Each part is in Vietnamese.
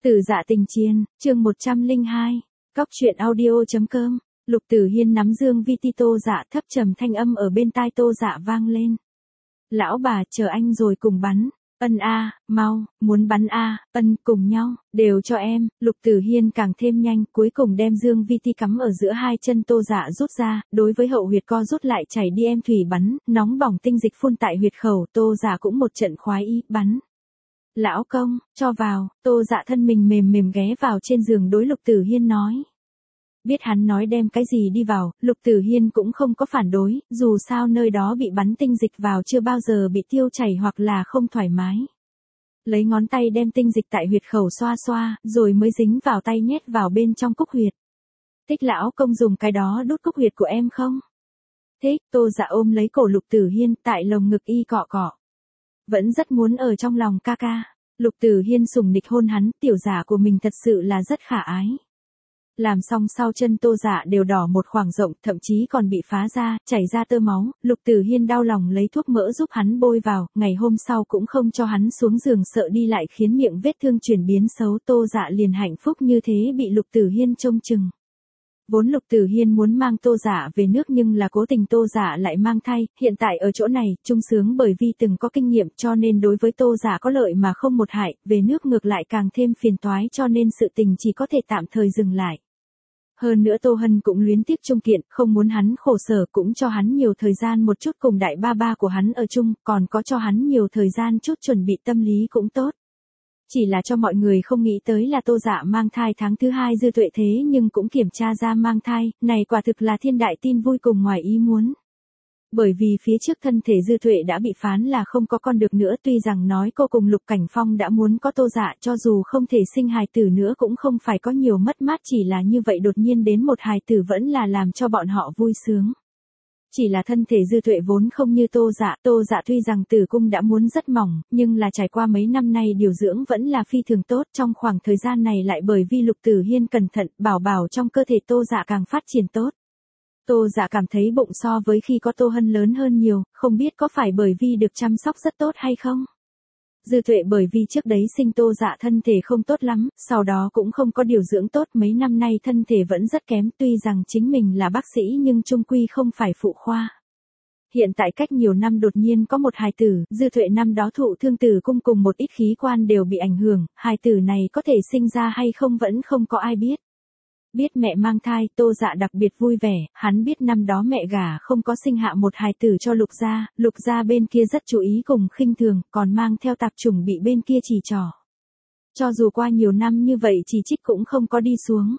Tử Dạ Tình Chiên, chương 102, Cóc truyện audio.com, Lục Tử Hiên nắm dương vi ti Tô Dạ thấp trầm thanh âm ở bên tai Tô Dạ vang lên. Lão bà chờ anh rồi cùng bắn, ân a, mau, muốn bắn a, ân cùng nhau, đều cho em, Lục Tử Hiên càng thêm nhanh, cuối cùng đem dương vi ti cắm ở giữa hai chân Tô Dạ rút ra, đối với hậu huyệt co rút lại chảy đi em thủy bắn, nóng bỏng tinh dịch phun tại huyệt khẩu, Tô Dạ cũng một trận khoái ý, bắn. Lão công, cho vào, Tô Dạ thân mình mềm mềm ghé vào trên giường đối Lục Tử Hiên nói. Biết hắn nói đem cái gì đi vào, Lục Tử Hiên cũng không có phản đối, dù sao nơi đó bị bắn tinh dịch vào chưa bao giờ bị tiêu chảy hoặc là không thoải mái. Lấy ngón tay đem tinh dịch tại huyệt khẩu xoa xoa, rồi mới dính vào tay nhét vào bên trong cúc huyệt. Thích lão công dùng cái đó đút cúc huyệt của em không? Thích, Tô Dạ ôm lấy cổ Lục Tử Hiên tại lồng ngực y cọ cọ. Vẫn rất muốn ở trong lòng ca ca. Lục Tử Hiên sủng nịch hôn hắn, tiểu giả của mình thật sự là rất khả ái. Làm xong sau chân Tô Dạ đều đỏ một khoảng rộng, thậm chí còn bị phá ra, chảy ra tơ máu, Lục Tử Hiên đau lòng lấy thuốc mỡ giúp hắn bôi vào, ngày hôm sau cũng không cho hắn xuống giường sợ đi lại khiến miệng vết thương chuyển biến xấu, Tô Dạ liền hạnh phúc như thế bị Lục Tử Hiên trông chừng. Vốn Lục Tử Hiên muốn mang Tô Dạ về nước nhưng là cố tình Tô Dạ lại mang thai, hiện tại ở chỗ này, trung sướng bởi vì từng có kinh nghiệm cho nên đối với Tô Dạ có lợi mà không một hại, về nước ngược lại càng thêm phiền toái cho nên sự tình chỉ có thể tạm thời dừng lại. Hơn nữa Tô Hân cũng luyến tiếc Trung Kiện, không muốn hắn khổ sở cũng cho hắn nhiều thời gian một chút cùng đại ba ba của hắn ở chung, còn có cho hắn nhiều thời gian chút chuẩn bị tâm lý cũng tốt. Chỉ là cho mọi người không nghĩ tới là Tô Dạ mang thai tháng thứ 2 Dư Tuệ thế nhưng cũng kiểm tra ra mang thai, này quả thực là thiên đại tin vui cùng ngoài ý muốn. Bởi vì phía trước thân thể Dư Tuệ đã bị phán là không có con được nữa, tuy rằng nói cô cùng Lục Cảnh Phong đã muốn có Tô Dạ cho dù không thể sinh hài tử nữa cũng không phải có nhiều mất mát, chỉ là như vậy đột nhiên đến một hài tử vẫn là làm cho bọn họ vui sướng. Chỉ là thân thể Dư Tuệ vốn không như Tô Dạ tuy rằng tử cung đã muốn rất mỏng, nhưng là trải qua mấy năm nay điều dưỡng vẫn là phi thường tốt, trong khoảng thời gian này lại bởi vì Lục Tử Hiên cẩn thận, bảo bảo trong cơ thể Tô Dạ càng phát triển tốt. Tô Dạ cảm thấy bụng so với khi có Tô Hân lớn hơn nhiều, không biết có phải bởi vì được chăm sóc rất tốt hay không? Dư Tuệ bởi vì trước đấy sinh Tô Dạ thân thể không tốt lắm, sau đó cũng không có điều dưỡng tốt, mấy năm nay thân thể vẫn rất kém, tuy rằng chính mình là bác sĩ nhưng chung quy không phải phụ khoa. Hiện tại cách nhiều năm đột nhiên có một hài tử, Dư Tuệ năm đó thụ thương tử cung cùng một ít khí quan đều bị ảnh hưởng, hài tử này có thể sinh ra hay không vẫn không có ai biết. Biết mẹ mang thai, Tô Dạ đặc biệt vui vẻ, hắn biết năm đó mẹ gả không có sinh hạ một hài tử cho Lục gia bên kia rất chú ý cùng khinh thường, còn mang theo tạp chủng bị bên kia chỉ trỏ. Cho dù qua nhiều năm như vậy chỉ trích cũng không có đi xuống.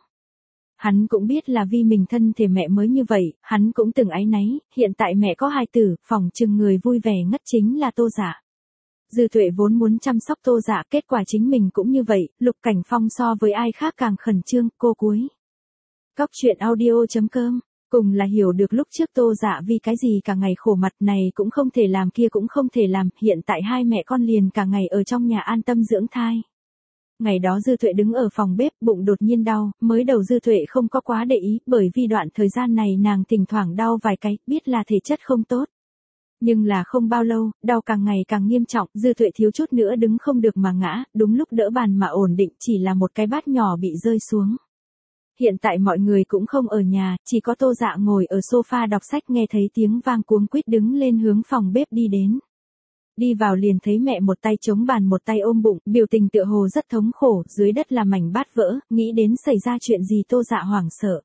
Hắn cũng biết là vì mình thân thể mẹ mới như vậy, hắn cũng từng áy náy, hiện tại mẹ có hài tử, phỏng chừng người vui vẻ ngất chính là Tô Dạ. Dư Tuệ vốn muốn chăm sóc Tô Dạ, kết quả chính mình cũng như vậy, Lục Cảnh Phong so với ai khác càng khẩn trương, cô cuối. Cóc truyện audio.com, cùng là hiểu được lúc trước Tô Dạ vì cái gì cả ngày khổ mặt này cũng không thể làm kia cũng không thể làm, hiện tại hai mẹ con liền cả ngày ở trong nhà an tâm dưỡng thai. Ngày đó Dư Tuệ đứng ở phòng bếp, bụng đột nhiên đau, mới đầu Dư Tuệ không có quá để ý, bởi vì đoạn thời gian này nàng thỉnh thoảng đau vài cái, biết là thể chất không tốt. Nhưng là không bao lâu, đau càng ngày càng nghiêm trọng, Dư Tuệ thiếu chút nữa đứng không được mà ngã, đúng lúc đỡ bàn mà ổn định, chỉ là một cái bát nhỏ bị rơi xuống. Hiện tại mọi người cũng không ở nhà, chỉ có Tô Dạ ngồi ở sofa đọc sách nghe thấy tiếng vang cuống quýt đứng lên hướng phòng bếp đi đến. Đi vào liền thấy mẹ một tay chống bàn một tay ôm bụng, biểu tình tựa hồ rất thống khổ, dưới đất là mảnh bát vỡ, nghĩ đến xảy ra chuyện gì Tô Dạ hoảng sợ.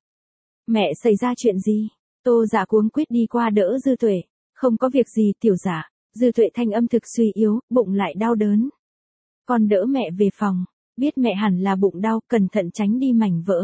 Mẹ xảy ra chuyện gì? Tô Dạ cuống quýt đi qua đỡ Dư Tuệ. Không có việc gì tiểu dạ, Dư Tuệ thanh âm thực suy yếu, bụng lại đau đớn. Con đỡ mẹ về phòng, biết mẹ hẳn là bụng đau, cẩn thận tránh đi mảnh vỡ.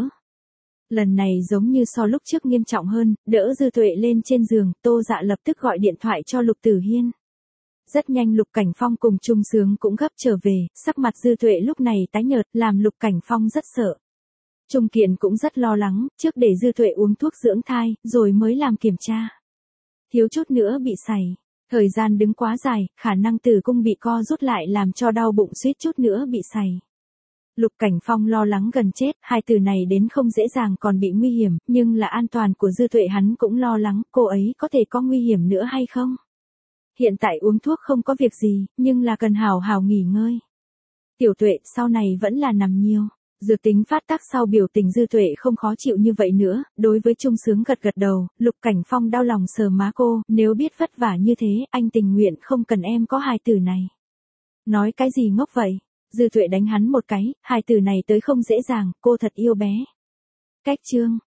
Lần này giống như so lúc trước nghiêm trọng hơn, đỡ Dư Tuệ lên trên giường, Tô Dạ lập tức gọi điện thoại cho Lục Tử Hiên. Rất nhanh Lục Cảnh Phong cùng Trung Sướng cũng gấp trở về, sắc mặt Dư Tuệ lúc này tái nhợt, làm Lục Cảnh Phong rất sợ. Trung Kiện cũng rất lo lắng, trước để Dư Tuệ uống thuốc dưỡng thai, rồi mới làm kiểm tra. Thiếu chút nữa bị sảy, thời gian đứng quá dài, khả năng tử cung bị co rút lại làm cho đau bụng suýt chút nữa bị sảy. Lục Cảnh Phong lo lắng gần chết, hai từ này đến không dễ dàng còn bị nguy hiểm, nhưng là an toàn của Dư Tuệ hắn cũng lo lắng, cô ấy có thể có nguy hiểm nữa hay không? Hiện tại uống thuốc không có việc gì, nhưng là cần hào hào nghỉ ngơi. Tiểu Tuệ sau này vẫn là nằm nhiều. Dược Tính phát tác sau biểu tình Dư Tuệ không khó chịu như vậy nữa, đối với Trung Sướng gật gật đầu, Lục Cảnh Phong đau lòng sờ má cô, nếu biết vất vả như thế, anh tình nguyện không cần em có hài tử này. Nói cái gì ngốc vậy? Dư Tuệ đánh hắn một cái, hài tử này tới không dễ dàng, cô thật yêu bé. Cách chương